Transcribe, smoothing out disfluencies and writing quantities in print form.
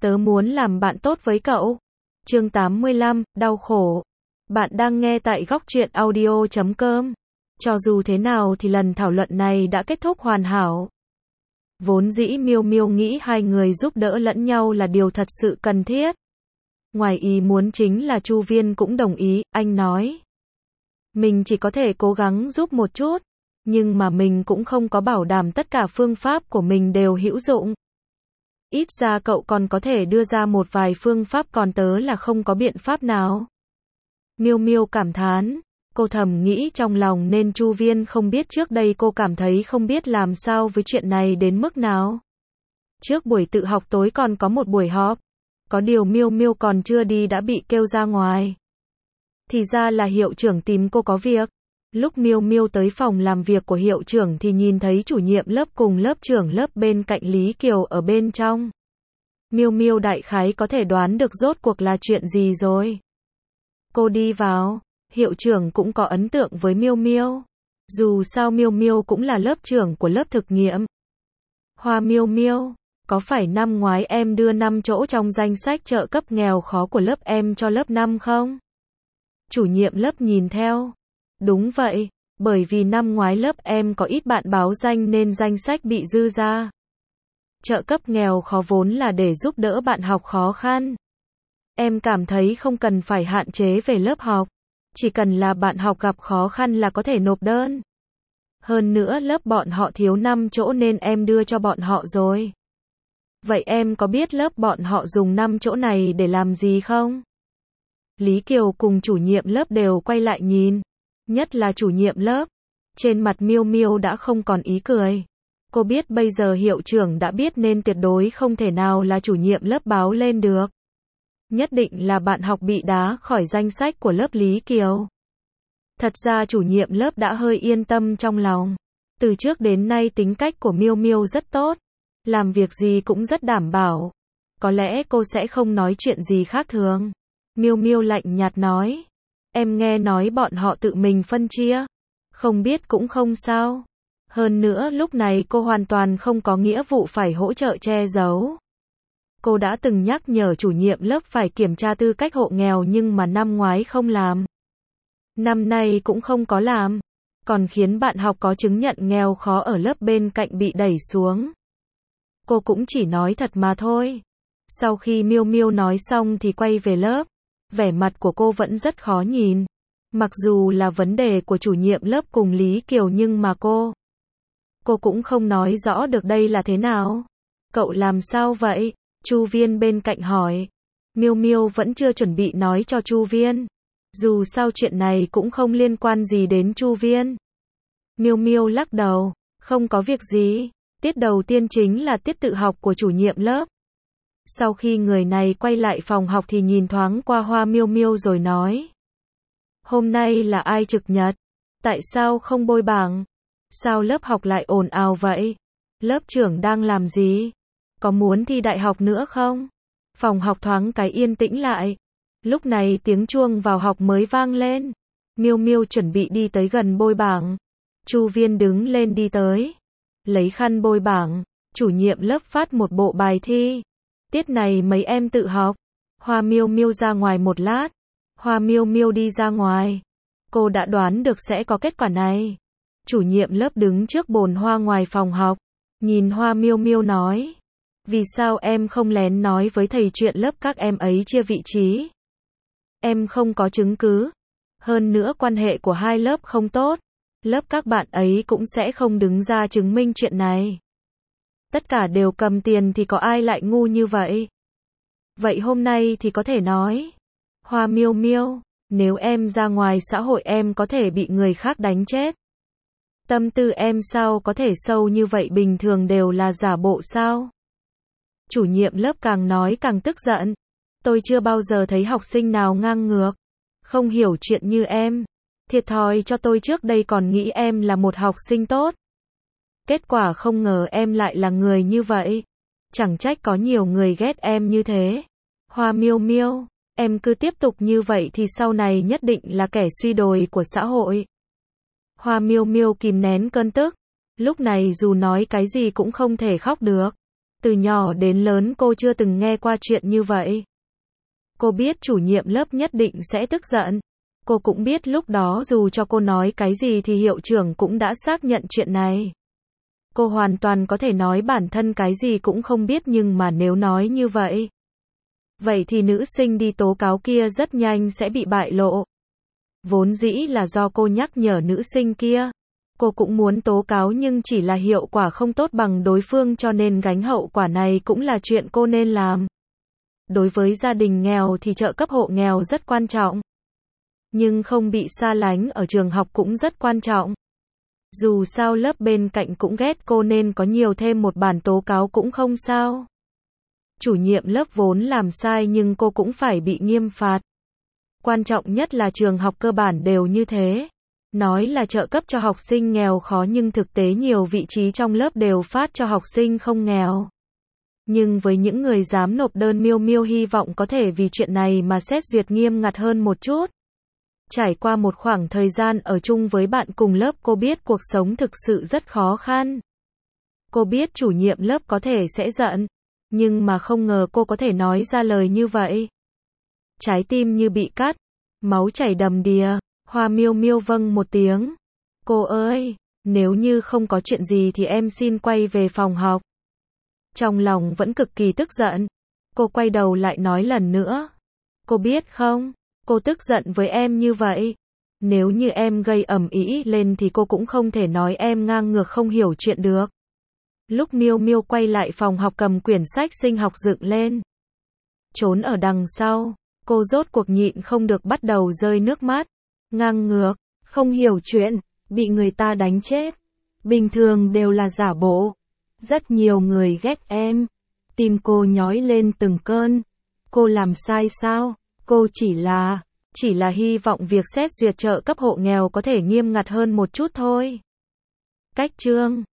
Tớ muốn làm bạn tốt với cậu. Chương 85, đau khổ. Bạn đang nghe tại góc truyện audio.com. Cho dù thế nào thì lần thảo luận này đã kết thúc hoàn hảo. Vốn dĩ Miêu Miêu nghĩ hai người giúp đỡ lẫn nhau là điều thật sự cần thiết. Ngoài ý muốn chính là Chu Viên cũng đồng ý, anh nói. Mình chỉ có thể cố gắng giúp một chút, nhưng mà mình cũng không có bảo đảm tất cả phương pháp của mình đều hữu dụng. Ít ra cậu còn có thể đưa ra một vài phương pháp, còn tớ là không có biện pháp nào. Miêu Miêu cảm thán, cô thầm nghĩ trong lòng nên Chu Viên không biết trước đây cô cảm thấy không biết làm sao với chuyện này đến mức nào. Trước buổi tự học tối còn có một buổi họp, có điều Miêu Miêu còn chưa đi đã bị kêu ra ngoài. Thì ra là hiệu trưởng tìm cô có việc. Lúc Miêu Miêu tới phòng làm việc của hiệu trưởng thì nhìn thấy chủ nhiệm lớp cùng lớp trưởng lớp bên cạnh Lý Kiều ở bên trong. Miêu Miêu đại khái có thể đoán được rốt cuộc là chuyện gì rồi. Cô đi vào, hiệu trưởng cũng có ấn tượng với Miêu Miêu. Dù sao Miêu Miêu cũng là lớp trưởng của lớp thực nghiệm. Hoa Miêu Miêu, có phải năm ngoái em đưa 5 chỗ trong danh sách trợ cấp nghèo khó của lớp em cho lớp 5 không? Chủ nhiệm lớp nhìn theo. Đúng vậy, bởi vì năm ngoái lớp em có ít bạn báo danh nên danh sách bị dư ra. Trợ cấp nghèo khó vốn là để giúp đỡ bạn học khó khăn. Em cảm thấy không cần phải hạn chế về lớp học, chỉ cần là bạn học gặp khó khăn là có thể nộp đơn. Hơn nữa lớp bọn họ thiếu 5 chỗ nên em đưa cho bọn họ rồi. Vậy em có biết lớp bọn họ dùng 5 chỗ này để làm gì không? Lý Kiều cùng chủ nhiệm lớp đều quay lại nhìn. Nhất là chủ nhiệm lớp. Trên mặt Miêu Miêu đã không còn ý cười. Cô biết bây giờ hiệu trưởng đã biết nên tuyệt đối không thể nào là chủ nhiệm lớp báo lên được. Nhất định là bạn học bị đá khỏi danh sách của lớp Lý Kiều. Thật ra chủ nhiệm lớp đã hơi yên tâm trong lòng. Từ trước đến nay tính cách của Miêu Miêu rất tốt. Làm việc gì cũng rất đảm bảo. Có lẽ cô sẽ không nói chuyện gì khác thường. Miêu Miêu lạnh nhạt nói. Em nghe nói bọn họ tự mình phân chia. Không biết cũng không sao. Hơn nữa lúc này cô hoàn toàn không có nghĩa vụ phải hỗ trợ che giấu. Cô đã từng nhắc nhở chủ nhiệm lớp phải kiểm tra tư cách hộ nghèo nhưng mà năm ngoái không làm. Năm nay cũng không có làm. Còn khiến bạn học có chứng nhận nghèo khó ở lớp bên cạnh bị đẩy xuống. Cô cũng chỉ nói thật mà thôi. Sau khi Miêu Miêu nói xong thì quay về lớp. Vẻ mặt của cô vẫn rất khó nhìn. Mặc dù là vấn đề của chủ nhiệm lớp cùng Lý Kiều nhưng mà cô cũng không nói rõ được đây là thế nào. Cậu làm sao vậy? Chu Viên bên cạnh hỏi. Miêu Miêu vẫn chưa chuẩn bị nói cho Chu Viên. Dù sao chuyện này cũng không liên quan gì đến Chu Viên. Miêu Miêu lắc đầu. Không có việc gì. Tiết đầu tiên chính là tiết tự học của chủ nhiệm lớp. Sau khi người này quay lại phòng học thì nhìn thoáng qua Hoa Miêu Miêu rồi nói. Hôm nay là ai trực nhật? Tại sao không bôi bảng? Sao lớp học lại ồn ào vậy? Lớp trưởng đang làm gì? Có muốn thi đại học nữa không? Phòng học thoáng cái yên tĩnh lại. Lúc này tiếng chuông vào học mới vang lên. Miêu Miêu chuẩn bị đi tới gần bôi bảng. Chu Viên đứng lên đi tới. Lấy khăn bôi bảng. Chủ nhiệm lớp phát một bộ bài thi. Tiết này mấy em tự học. Hoa Miêu Miêu ra ngoài một lát. Hoa Miêu Miêu đi ra ngoài. Cô đã đoán được sẽ có kết quả này. Chủ nhiệm lớp đứng trước bồn hoa ngoài phòng học. Nhìn Hoa Miêu Miêu nói. Vì sao em không lén nói với thầy chuyện lớp các em ấy chia vị trí? Em không có chứng cứ. Hơn nữa quan hệ của hai lớp không tốt. Lớp các bạn ấy cũng sẽ không đứng ra chứng minh chuyện này. Tất cả đều cầm tiền thì có ai lại ngu như vậy? Vậy hôm nay thì có thể nói. Hoa Miêu Miêu, nếu em ra ngoài xã hội em có thể bị người khác đánh chết. Tâm tư em sao có thể sâu như vậy, bình thường đều là giả bộ sao? Chủ nhiệm lớp càng nói càng tức giận. Tôi chưa bao giờ thấy học sinh nào ngang ngược, không hiểu chuyện như em. Thiệt thòi cho tôi, trước đây còn nghĩ em là một học sinh tốt. Kết quả không ngờ em lại là người như vậy. Chẳng trách có nhiều người ghét em như thế. Hoa Miêu Miêu, em cứ tiếp tục như vậy thì sau này nhất định là kẻ suy đồi của xã hội. Hoa Miêu Miêu kìm nén cơn tức. Lúc này dù nói cái gì cũng không thể khóc được. Từ nhỏ đến lớn cô chưa từng nghe qua chuyện như vậy. Cô biết chủ nhiệm lớp nhất định sẽ tức giận. Cô cũng biết lúc đó dù cho cô nói cái gì thì hiệu trưởng cũng đã xác nhận chuyện này. Cô hoàn toàn có thể nói bản thân cái gì cũng không biết, nhưng mà nếu nói như vậy thì nữ sinh đi tố cáo kia rất nhanh sẽ bị bại lộ. Vốn dĩ là do cô nhắc nhở nữ sinh kia. Cô cũng muốn tố cáo nhưng chỉ là hiệu quả không tốt bằng đối phương, cho nên gánh hậu quả này cũng là chuyện cô nên làm. Đối với gia đình nghèo thì trợ cấp hộ nghèo rất quan trọng. Nhưng không bị xa lánh ở trường học cũng rất quan trọng. Dù sao lớp bên cạnh cũng ghét cô nên có nhiều thêm một bản tố cáo cũng không sao. Chủ nhiệm lớp vốn làm sai nhưng cô cũng phải bị nghiêm phạt. Quan trọng nhất là trường học cơ bản đều như thế. Nói là trợ cấp cho học sinh nghèo khó nhưng thực tế nhiều vị trí trong lớp đều phát cho học sinh không nghèo. Nhưng với những người dám nộp đơn, Miêu Miêu hy vọng có thể vì chuyện này mà xét duyệt nghiêm ngặt hơn một chút. Trải qua một khoảng thời gian ở chung với bạn cùng lớp, cô biết cuộc sống thực sự rất khó khăn. Cô biết chủ nhiệm lớp có thể sẽ giận, nhưng mà không ngờ cô có thể nói ra lời như vậy. Trái tim như bị cắt, máu chảy đầm đìa. Hoa Miêu Miêu vâng một tiếng. Cô ơi, nếu như không có chuyện gì thì em xin quay về phòng học. Trong lòng vẫn cực kỳ tức giận. Cô quay đầu lại nói lần nữa. Cô biết không, cô tức giận với em như vậy. Nếu như em gây ầm ĩ lên thì cô cũng không thể nói em ngang ngược không hiểu chuyện được. Lúc Miêu Miêu quay lại phòng học cầm quyển sách sinh học dựng lên. Trốn ở đằng sau, cô rốt cuộc nhịn không được bắt đầu rơi nước mắt. Ngang ngược, không hiểu chuyện, bị người ta đánh chết. Bình thường đều là giả bộ. Rất nhiều người ghét em. Tim cô nhói lên từng cơn. Cô làm sai sao? Cô chỉ là hy vọng việc xét duyệt trợ cấp hộ nghèo có thể nghiêm ngặt hơn một chút thôi. Cách chương